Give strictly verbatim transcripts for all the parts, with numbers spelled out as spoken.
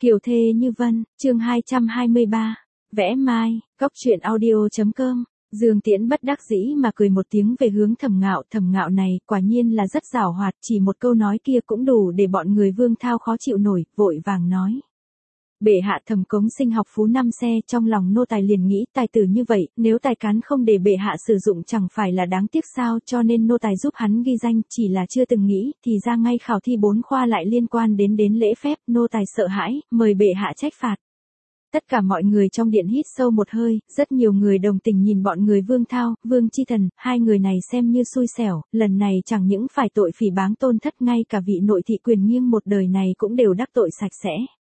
Kiều thê như vân, chương hai trăm hai mươi ba, vẽ mai, góc truyện audio chấm com. Dương Tiễn bất đắc dĩ mà cười một tiếng về hướng Thẩm Ngạo, Thẩm Ngạo này quả nhiên là rất giảo hoạt, chỉ một câu nói kia cũng đủ để bọn người Vương Thao khó chịu nổi, vội vàng nói. Bệ hạ Thẩm Cống Sinh học phú năm xe, trong lòng nô tài liền nghĩ tài tử như vậy, nếu tài cán không để bệ hạ sử dụng chẳng phải là đáng tiếc sao, cho nên nô tài giúp hắn ghi danh, chỉ là chưa từng nghĩ, thì ra ngay khảo thi bốn khoa lại liên quan đến đến lễ phép, nô tài sợ hãi, mời bệ hạ trách phạt. Tất cả mọi người trong điện hít sâu một hơi, rất nhiều người đồng tình nhìn bọn người Vương Thao, Vương Chi Thần, hai người này xem như xui xẻo, lần này chẳng những phải tội phỉ báng tôn thất, ngay cả vị nội thị quyền nghiêng một đời này cũng đều đắc tội sạch sẽ.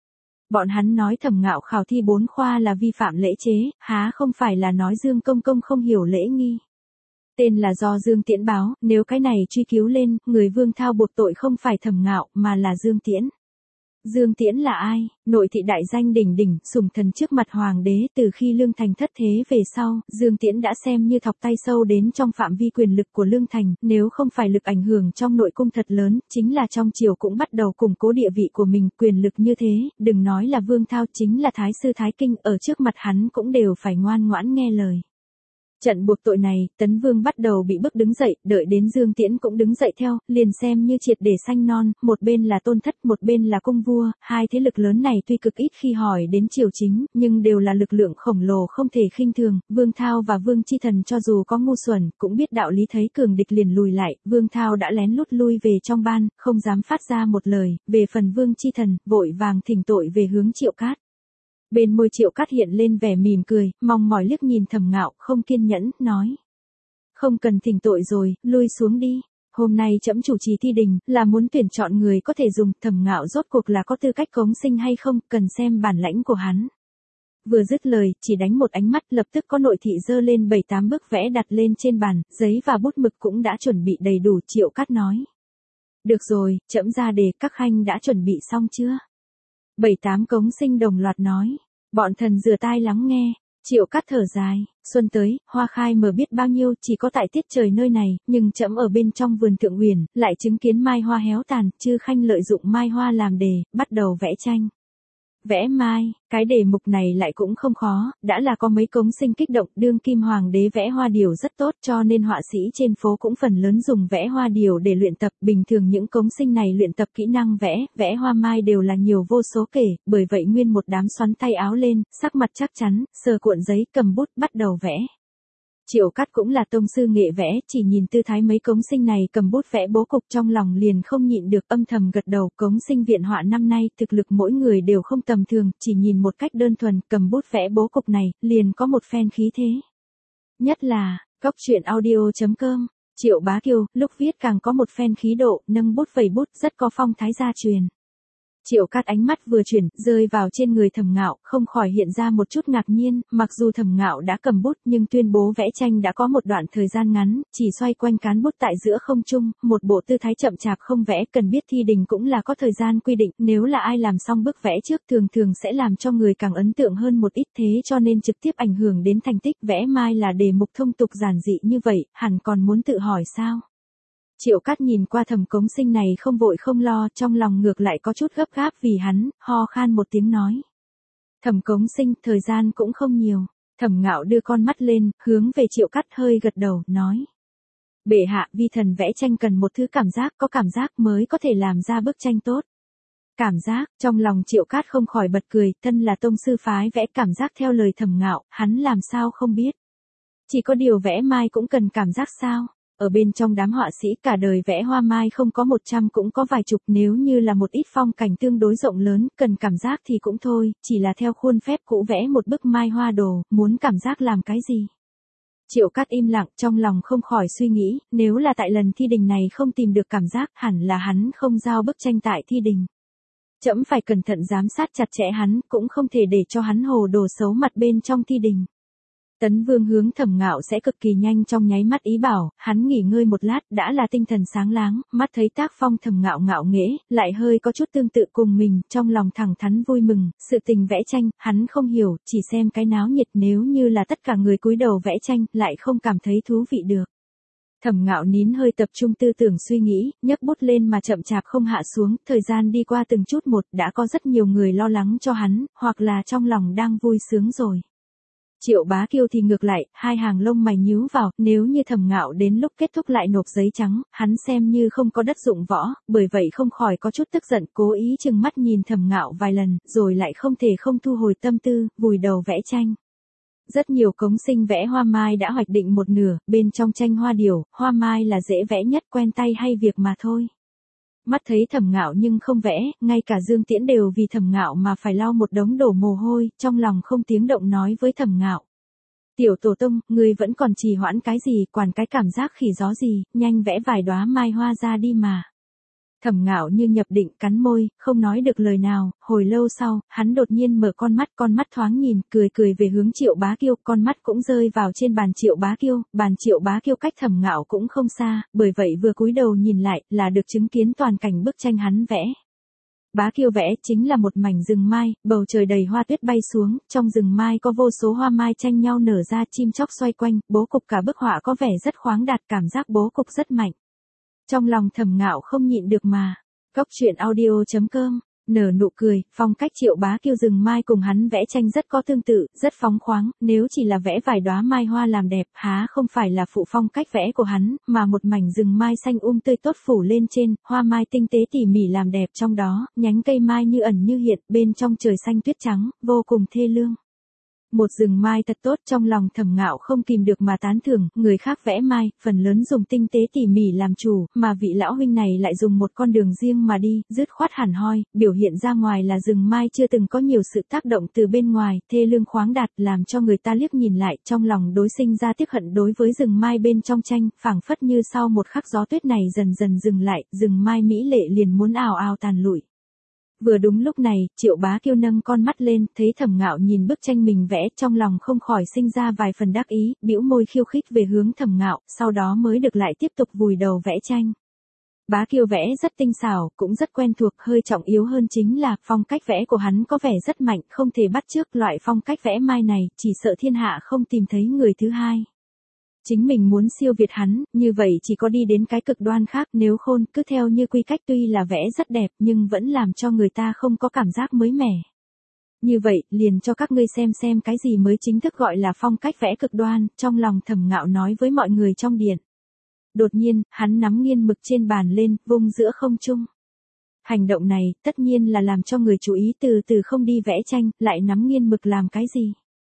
Bọn hắn nói Thẩm Ngạo khảo thi bốn khoa là vi phạm lễ chế, há không phải là nói Dương Công Công không hiểu lễ nghi. Tên là do Dương Tiễn báo, nếu cái này truy cứu lên, người Vương Thao buộc tội không phải Thẩm Ngạo, mà là Dương Tiễn. Dương Tiễn là ai? Nội thị đại danh đỉnh đỉnh, sủng thần trước mặt hoàng đế, từ khi Lương Thành thất thế về sau, Dương Tiễn đã xem như thọc tay sâu đến trong phạm vi quyền lực của Lương Thành, nếu không phải lực ảnh hưởng trong nội cung thật lớn, chính là trong triều cũng bắt đầu củng cố địa vị của mình, quyền lực như thế, đừng nói là Vương Thao, chính là Thái sư Thái Kinh, ở trước mặt hắn cũng đều phải ngoan ngoãn nghe lời. Trận buộc tội này, Tấn Vương bắt đầu bị bức đứng dậy, đợi đến Dương Tiễn cũng đứng dậy theo, liền xem như triệt để xanh non, một bên là tôn thất, một bên là cung vua, hai thế lực lớn này tuy cực ít khi hỏi đến triều chính, nhưng đều là lực lượng khổng lồ không thể khinh thường, Vương Thao và Vương Chi Thần cho dù có ngu xuẩn, cũng biết đạo lý, thấy cường địch liền lùi lại, Vương Thao đã lén lút lui về trong ban, không dám phát ra một lời, về phần Vương Chi Thần, vội vàng thỉnh tội về hướng Triệu Cát. Bên môi Triệu Cát hiện lên vẻ mỉm cười, mong mỏi liếc nhìn Thẩm Ngạo, không kiên nhẫn, nói. Không cần thỉnh tội rồi, lui xuống đi. Hôm nay trẫm chủ trì thi đình, là muốn tuyển chọn người có thể dùng, Thẩm Ngạo rốt cuộc là có tư cách Cống Sinh hay không, cần xem bản lãnh của hắn. Vừa dứt lời, chỉ đánh một ánh mắt, lập tức có nội thị dơ lên bảy tám bức vẽ đặt lên trên bàn, giấy và bút mực cũng đã chuẩn bị đầy đủ, Triệu Cát nói. Được rồi, trẫm ra đề, các khanh đã chuẩn bị xong chưa? Bảy tám Cống Sinh đồng loạt nói. Bọn thần rửa tai lắng nghe. Triệu Cát thở dài. Xuân tới, hoa khai mở biết bao nhiêu, chỉ có tại tiết trời nơi này, nhưng trẫm ở bên trong vườn Thượng Uyển, lại chứng kiến mai hoa héo tàn, chư khanh lợi dụng mai hoa làm đề, bắt đầu vẽ tranh. Vẽ mai, cái đề mục này lại cũng không khó, đã là có mấy Cống Sinh kích động, đương kim hoàng đế vẽ hoa điểu rất tốt, cho nên họa sĩ trên phố cũng phần lớn dùng vẽ hoa điểu để luyện tập, bình thường những Cống Sinh này luyện tập kỹ năng vẽ, vẽ hoa mai đều là nhiều vô số kể, bởi vậy nguyên một đám xoắn tay áo lên, sắc mặt chắc chắn, sờ cuộn giấy, cầm bút, bắt đầu vẽ. Triệu Cát cũng là tông sư nghệ vẽ, chỉ nhìn tư thái mấy Cống Sinh này cầm bút vẽ bố cục trong lòng liền không nhịn được, âm thầm gật đầu. Cống Sinh viện họa năm nay thực lực mỗi người đều không tầm thường, chỉ nhìn một cách đơn thuần, cầm bút vẽ bố cục này, liền có một phen khí thế. Nhất là, góc truyện audio chấm com, Triệu Bá Kiều, lúc viết càng có một phen khí độ, nâng bút vẩy bút, rất có phong thái gia truyền. Triệu Cát ánh mắt vừa chuyển, rơi vào trên người Thẩm Ngạo, không khỏi hiện ra một chút ngạc nhiên, mặc dù Thẩm Ngạo đã cầm bút nhưng tuyên bố vẽ tranh đã có một đoạn thời gian ngắn, chỉ xoay quanh cán bút tại giữa không trung, một bộ tư thái chậm chạp không vẽ, cần biết thi đình cũng là có thời gian quy định, nếu là ai làm xong bước vẽ trước thường thường sẽ làm cho người càng ấn tượng hơn một ít, thế cho nên trực tiếp ảnh hưởng đến thành tích. Vẽ mai là đề mục thông tục giản dị như vậy, hẳn còn muốn tự hỏi sao? Triệu Cát nhìn qua Thẩm Cống Sinh này không vội không lo, trong lòng ngược lại có chút gấp gáp vì hắn, ho khan một tiếng nói. Thẩm Cống Sinh, thời gian cũng không nhiều. Thẩm Ngạo đưa con mắt lên, hướng về Triệu Cát hơi gật đầu, nói. Bệ hạ, vi thần vẽ tranh cần một thứ cảm giác, có cảm giác mới có thể làm ra bức tranh tốt. Cảm giác, trong lòng Triệu Cát không khỏi bật cười, thân là tông sư phái vẽ cảm giác theo lời Thẩm Ngạo, hắn làm sao không biết. Chỉ có điều vẽ mai cũng cần cảm giác sao? Ở bên trong đám họa sĩ cả đời vẽ hoa mai không có một trăm cũng có vài chục, nếu như là một ít phong cảnh tương đối rộng lớn, cần cảm giác thì cũng thôi, chỉ là theo khuôn phép cũ vẽ một bức mai hoa đồ, muốn cảm giác làm cái gì? Triệu Cát im lặng, trong lòng không khỏi suy nghĩ, nếu là tại lần thi đình này không tìm được cảm giác, hẳn là hắn không giao bức tranh tại thi đình. Trẫm phải cẩn thận giám sát chặt chẽ hắn, cũng không thể để cho hắn hồ đồ xấu mặt bên trong thi đình. Tấn Vương hướng Thẩm Ngạo sẽ cực kỳ nhanh trong nháy mắt ý bảo, hắn nghỉ ngơi một lát, đã là tinh thần sáng láng, mắt thấy tác phong Thẩm Ngạo ngạo nghễ, lại hơi có chút tương tự cùng mình, trong lòng thẳng thắn vui mừng, sự tình vẽ tranh, hắn không hiểu, chỉ xem cái náo nhiệt, nếu như là tất cả người cúi đầu vẽ tranh, lại không cảm thấy thú vị được. Thẩm Ngạo nín hơi tập trung tư tưởng suy nghĩ, nhấc bút lên mà chậm chạp không hạ xuống, thời gian đi qua từng chút một, đã có rất nhiều người lo lắng cho hắn, hoặc là trong lòng đang vui sướng rồi. Triệu Bá Kiêu thì ngược lại, hai hàng lông mày nhíu vào, nếu như Thẩm Ngạo đến lúc kết thúc lại nộp giấy trắng, hắn xem như không có đất dụng võ, bởi vậy không khỏi có chút tức giận, cố ý trừng mắt nhìn Thẩm Ngạo vài lần, rồi lại không thể không thu hồi tâm tư, vùi đầu vẽ tranh. Rất nhiều cống sinh vẽ hoa mai đã hoạch định một nửa, bên trong tranh hoa điểu, hoa mai là dễ vẽ nhất, quen tay hay việc mà thôi. Mắt thấy Thẩm Ngạo nhưng không vẽ, ngay cả Dương Tiễn đều vì Thẩm Ngạo mà phải lau một đống đổ mồ hôi, trong lòng không tiếng động nói với Thẩm Ngạo. Tiểu tổ tông, ngươi vẫn còn trì hoãn cái gì, quản cái cảm giác khỉ gió gì, nhanh vẽ vài đóa mai hoa ra đi mà. Thẩm Ngạo như nhập định, cắn môi, không nói được lời nào, hồi lâu sau, hắn đột nhiên mở con mắt, con mắt thoáng nhìn, cười cười về hướng Triệu Bá Kiêu, con mắt cũng rơi vào trên bàn Triệu Bá Kiêu, bàn Triệu Bá Kiêu cách Thẩm Ngạo cũng không xa, bởi vậy vừa cúi đầu nhìn lại, là được chứng kiến toàn cảnh bức tranh hắn vẽ. Bá Kiêu vẽ chính là một mảnh rừng mai, bầu trời đầy hoa tuyết bay xuống, trong rừng mai có vô số hoa mai tranh nhau nở ra, chim chóc xoay quanh, bố cục cả bức họa có vẻ rất khoáng đạt, cảm giác bố cục rất mạnh. Trong lòng Thẩm Ngạo không nhịn được mà. Góc truyện audio chấm com, nở nụ cười, phong cách Triệu Bá Kiêu rừng mai cùng hắn vẽ tranh rất có tương tự, rất phóng khoáng, nếu chỉ là vẽ vài đóa mai hoa làm đẹp, há không phải là phụ phong cách vẽ của hắn, mà một mảnh rừng mai xanh um tươi tốt phủ lên trên, hoa mai tinh tế tỉ mỉ làm đẹp trong đó, nhánh cây mai như ẩn như hiện, bên trong trời xanh tuyết trắng, vô cùng thê lương. Một rừng mai thật tốt, trong lòng Thẩm Ngạo không kìm được mà tán thưởng, người khác vẽ mai, phần lớn dùng tinh tế tỉ mỉ làm chủ, mà vị lão huynh này lại dùng một con đường riêng mà đi, dứt khoát hẳn hoi, biểu hiện ra ngoài là rừng mai chưa từng có nhiều sự tác động từ bên ngoài, thê lương khoáng đạt, làm cho người ta liếc nhìn lại, trong lòng đối sinh ra tiếc hận đối với rừng mai bên trong tranh, phảng phất như sau một khắc gió tuyết này dần dần dừng lại, rừng mai mỹ lệ liền muốn ào ào tàn lụi. Vừa đúng lúc này, Triệu Bá Kiêu nâng con mắt lên, thấy Thẩm Ngạo nhìn bức tranh mình vẽ, trong lòng không khỏi sinh ra vài phần đắc ý, bĩu môi khiêu khích về hướng Thẩm Ngạo, sau đó mới được lại tiếp tục vùi đầu vẽ tranh. Bá Kiêu vẽ rất tinh xảo, cũng rất quen thuộc, hơi trọng yếu hơn chính là phong cách vẽ của hắn có vẻ rất mạnh, không thể bắt chước loại phong cách vẽ mai này, chỉ sợ thiên hạ không tìm thấy người thứ hai. Chính mình muốn siêu việt hắn, như vậy chỉ có đi đến cái cực đoan khác, nếu khôn cứ theo như quy cách tuy là vẽ rất đẹp nhưng vẫn làm cho người ta không có cảm giác mới mẻ. Như vậy, liền cho các ngươi xem xem cái gì mới chính thức gọi là phong cách vẽ cực đoan, trong lòng Thẩm Ngạo nói với mọi người trong điện. Đột nhiên, hắn nắm nghiên mực trên bàn lên, vung giữa không trung. Hành động này, tất nhiên là làm cho người chú ý từ từ không đi vẽ tranh, lại nắm nghiên mực làm cái gì?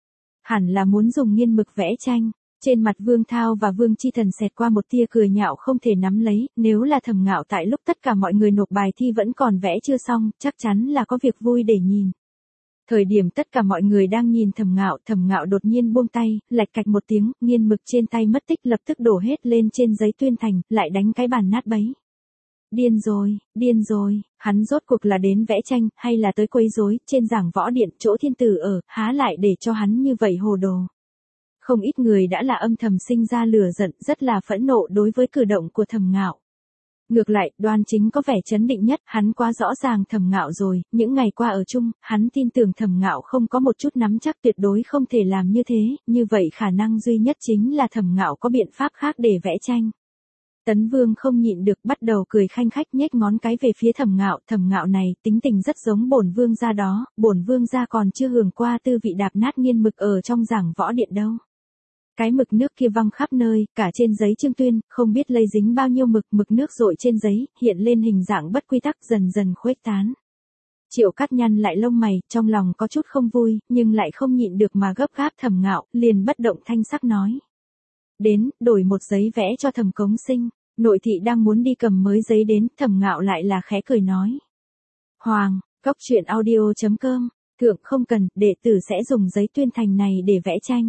Hẳn là muốn dùng nghiên mực vẽ tranh. Trên mặt Vương Thao và Vương Chi Thần xẹt qua một tia cười nhạo không thể nắm lấy, nếu là Thẩm Ngạo tại lúc tất cả mọi người nộp bài thi vẫn còn vẽ chưa xong, chắc chắn là có việc vui để nhìn. Thời điểm tất cả mọi người đang nhìn Thẩm Ngạo, Thẩm Ngạo đột nhiên buông tay, lạch cạch một tiếng, nghiên mực trên tay mất tích lập tức đổ hết lên trên giấy tuyên thành, lại đánh cái bàn nát bấy. Điên rồi, điên rồi, hắn rốt cuộc là đến vẽ tranh, hay là tới quấy rối, trên giảng võ điện chỗ thiên tử ở, há lại để cho hắn như vậy hồ đồ. Không ít người đã là âm thầm sinh ra lửa giận, rất là phẫn nộ đối với cử động của Thẩm Ngạo. Ngược lại, Đoan Chính có vẻ chấn định nhất, hắn quá rõ ràng Thẩm Ngạo rồi, những ngày qua ở chung, hắn tin tưởng Thẩm Ngạo không có một chút nắm chắc tuyệt đối không thể làm như thế, như vậy khả năng duy nhất chính là Thẩm Ngạo có biện pháp khác để vẽ tranh. Tấn Vương không nhịn được bắt đầu cười khanh khách nhếch ngón cái về phía Thẩm Ngạo, Thẩm Ngạo này tính tình rất giống bổn vương gia đó, bổn vương gia còn chưa hưởng qua tư vị đạp nát nghiên mực ở trong giảng võ điện đâu. Cái mực nước kia văng khắp nơi, cả trên giấy trương tuyên, không biết lây dính bao nhiêu mực, mực nước rội trên giấy, hiện lên hình dạng bất quy tắc dần dần khuếch tán. Triệu Cát nhăn lại lông mày, trong lòng có chút không vui, nhưng lại không nhịn được mà gấp gáp Thẩm Ngạo, liền bất động thanh sắc nói. Đến, đổi một giấy vẽ cho Thẩm Cống Sinh, nội thị đang muốn đi cầm mới giấy đến, Thẩm Ngạo lại là khẽ cười nói. Hoàng, góc truyện audio chấm com, thượng không cần, đệ tử sẽ dùng giấy tuyên thành này để vẽ tranh.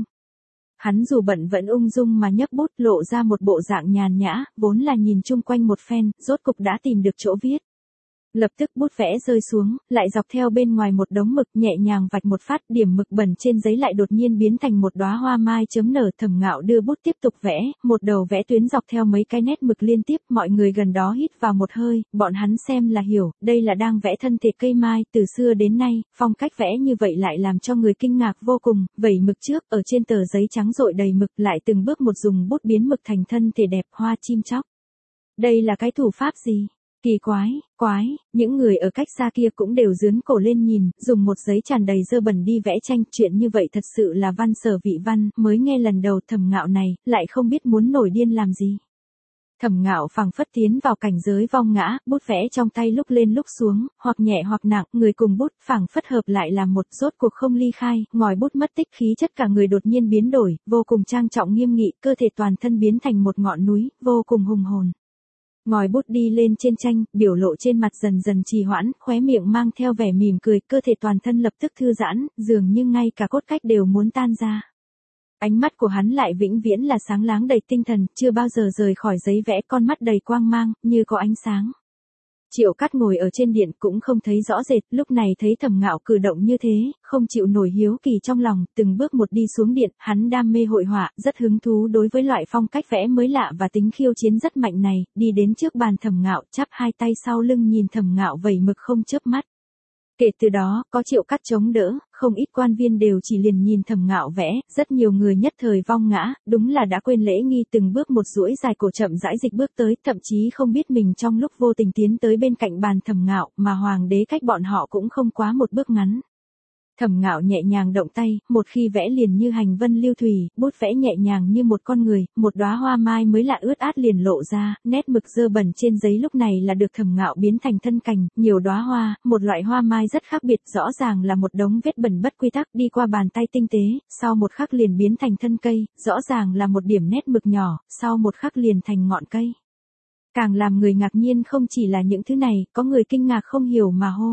Hắn dù bận vẫn ung dung mà nhấc bút lộ ra một bộ dạng nhàn nhã, vốn là nhìn chung quanh một phen, rốt cục đã tìm được chỗ viết. Lập tức bút vẽ rơi xuống, lại dọc theo bên ngoài một đống mực nhẹ nhàng vạch một phát, điểm mực bẩn trên giấy lại đột nhiên biến thành một đóa hoa mai chớm nở. Thẩm Ngạo đưa bút tiếp tục vẽ, một đầu vẽ tuyến dọc theo mấy cái nét mực liên tiếp, mọi người gần đó hít vào một hơi, bọn hắn xem là hiểu, đây là đang vẽ thân thể cây mai. Từ xưa đến nay, phong cách vẽ như vậy lại làm cho người kinh ngạc vô cùng. Vẩy mực trước, ở trên tờ giấy trắng rội đầy mực, lại từng bước một dùng bút biến mực thành thân thể đẹp hoa chim chóc. Đây là cái thủ pháp gì? Kỳ quái, quái, những người ở cách xa kia cũng đều dướn cổ lên nhìn, dùng một giấy tràn đầy dơ bẩn đi vẽ tranh, chuyện như vậy thật sự là văn sở vị văn, mới nghe lần đầu. Thẩm Ngạo này, lại không biết muốn nổi điên làm gì. Thẩm Ngạo phảng phất tiến vào cảnh giới vong ngã, bút vẽ trong tay lúc lên lúc xuống, hoặc nhẹ hoặc nặng, người cùng bút phảng phất hợp lại làm một, rốt cuộc không ly khai, ngòi bút mất tích, khí chất cả người đột nhiên biến đổi, vô cùng trang trọng nghiêm nghị, cơ thể toàn thân biến thành một ngọn núi, vô cùng hùng hồn. Ngòi bút đi lên trên tranh, biểu lộ trên mặt dần dần trì hoãn, khóe miệng mang theo vẻ mỉm cười, cơ thể toàn thân lập tức thư giãn, dường như ngay cả cốt cách đều muốn tan ra. Ánh mắt của hắn lại vĩnh viễn là sáng láng đầy tinh thần, chưa bao giờ rời khỏi giấy vẽ, con mắt đầy quang mang, như có ánh sáng. Triệu Cát ngồi ở trên điện cũng không thấy rõ rệt, lúc này thấy Thẩm Ngạo cử động như thế, không chịu nổi hiếu kỳ trong lòng, từng bước một đi xuống điện, hắn đam mê hội họa, rất hứng thú đối với loại phong cách vẽ mới lạ và tính khiêu chiến rất mạnh này, đi đến trước bàn Thẩm Ngạo, chắp hai tay sau lưng nhìn Thẩm Ngạo vẩy mực không chớp mắt. Kể từ đó, có Triệu Cát chống đỡ, không ít quan viên đều chỉ liền nhìn Thẩm Ngạo vẽ, rất nhiều người nhất thời vong ngã, đúng là đã quên lễ nghi, từng bước một duỗi dài cổ chậm rãi dịch bước tới, thậm chí không biết mình trong lúc vô tình tiến tới bên cạnh bàn Thẩm Ngạo, mà hoàng đế cách bọn họ cũng không quá một bước ngắn. Thẩm Ngạo nhẹ nhàng động tay, một khi vẽ liền như hành vân lưu thủy, bút vẽ nhẹ nhàng như một con người, một đóa hoa mai mới lạ ướt át liền lộ ra, nét mực dơ bẩn trên giấy lúc này là được Thẩm Ngạo biến thành thân cành, nhiều đóa hoa, một loại hoa mai rất khác biệt, rõ ràng là một đống vết bẩn bất quy tắc đi qua bàn tay tinh tế, sau một khắc liền biến thành thân cây, rõ ràng là một điểm nét mực nhỏ, sau một khắc liền thành ngọn cây. Càng làm người ngạc nhiên không chỉ là những thứ này, có người kinh ngạc không hiểu mà hô.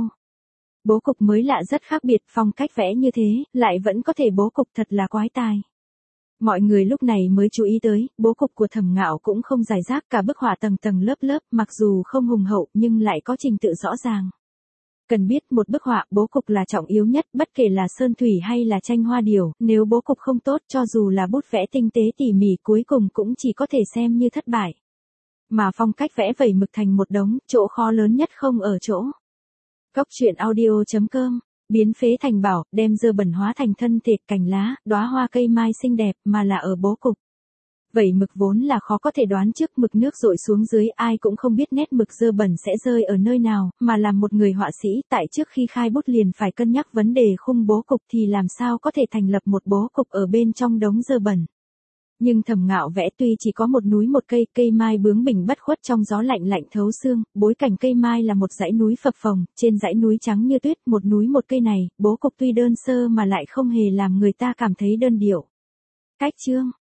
Bố cục mới lạ rất khác biệt, phong cách vẽ như thế, lại vẫn có thể bố cục thật là quái tài. Mọi người lúc này mới chú ý tới, bố cục của Thẩm Ngạo cũng không rải rác, cả bức họa tầng tầng lớp lớp, mặc dù không hùng hậu nhưng lại có trình tự rõ ràng. Cần biết một bức họa, bố cục là trọng yếu nhất, bất kể là sơn thủy hay là tranh hoa điểu, nếu bố cục không tốt cho dù là bút vẽ tinh tế tỉ mỉ cuối cùng cũng chỉ có thể xem như thất bại. Mà phong cách vẽ vẩy mực thành một đống, chỗ khó lớn nhất không ở chỗ. Cốc truyện audio chấm com, biến phế thành bảo, đem dơ bẩn hóa thành thân thể, cành lá, đóa hoa cây mai xinh đẹp, mà là ở bố cục. Vẩy mực vốn là khó có thể đoán trước, mực nước dội xuống dưới, ai cũng không biết nét mực dơ bẩn sẽ rơi ở nơi nào, mà làm một người họa sĩ, tại trước khi khai bút liền phải cân nhắc vấn đề khung bố cục thì làm sao có thể thành lập một bố cục ở bên trong đống dơ bẩn. Nhưng Thẩm Ngạo vẽ tuy chỉ có một núi một cây, cây mai bướng bỉnh bất khuất trong gió lạnh lạnh thấu xương, bối cảnh cây mai là một dãy núi phập phồng, trên dãy núi trắng như tuyết, một núi một cây này, bố cục tuy đơn sơ mà lại không hề làm người ta cảm thấy đơn điệu. Cách chương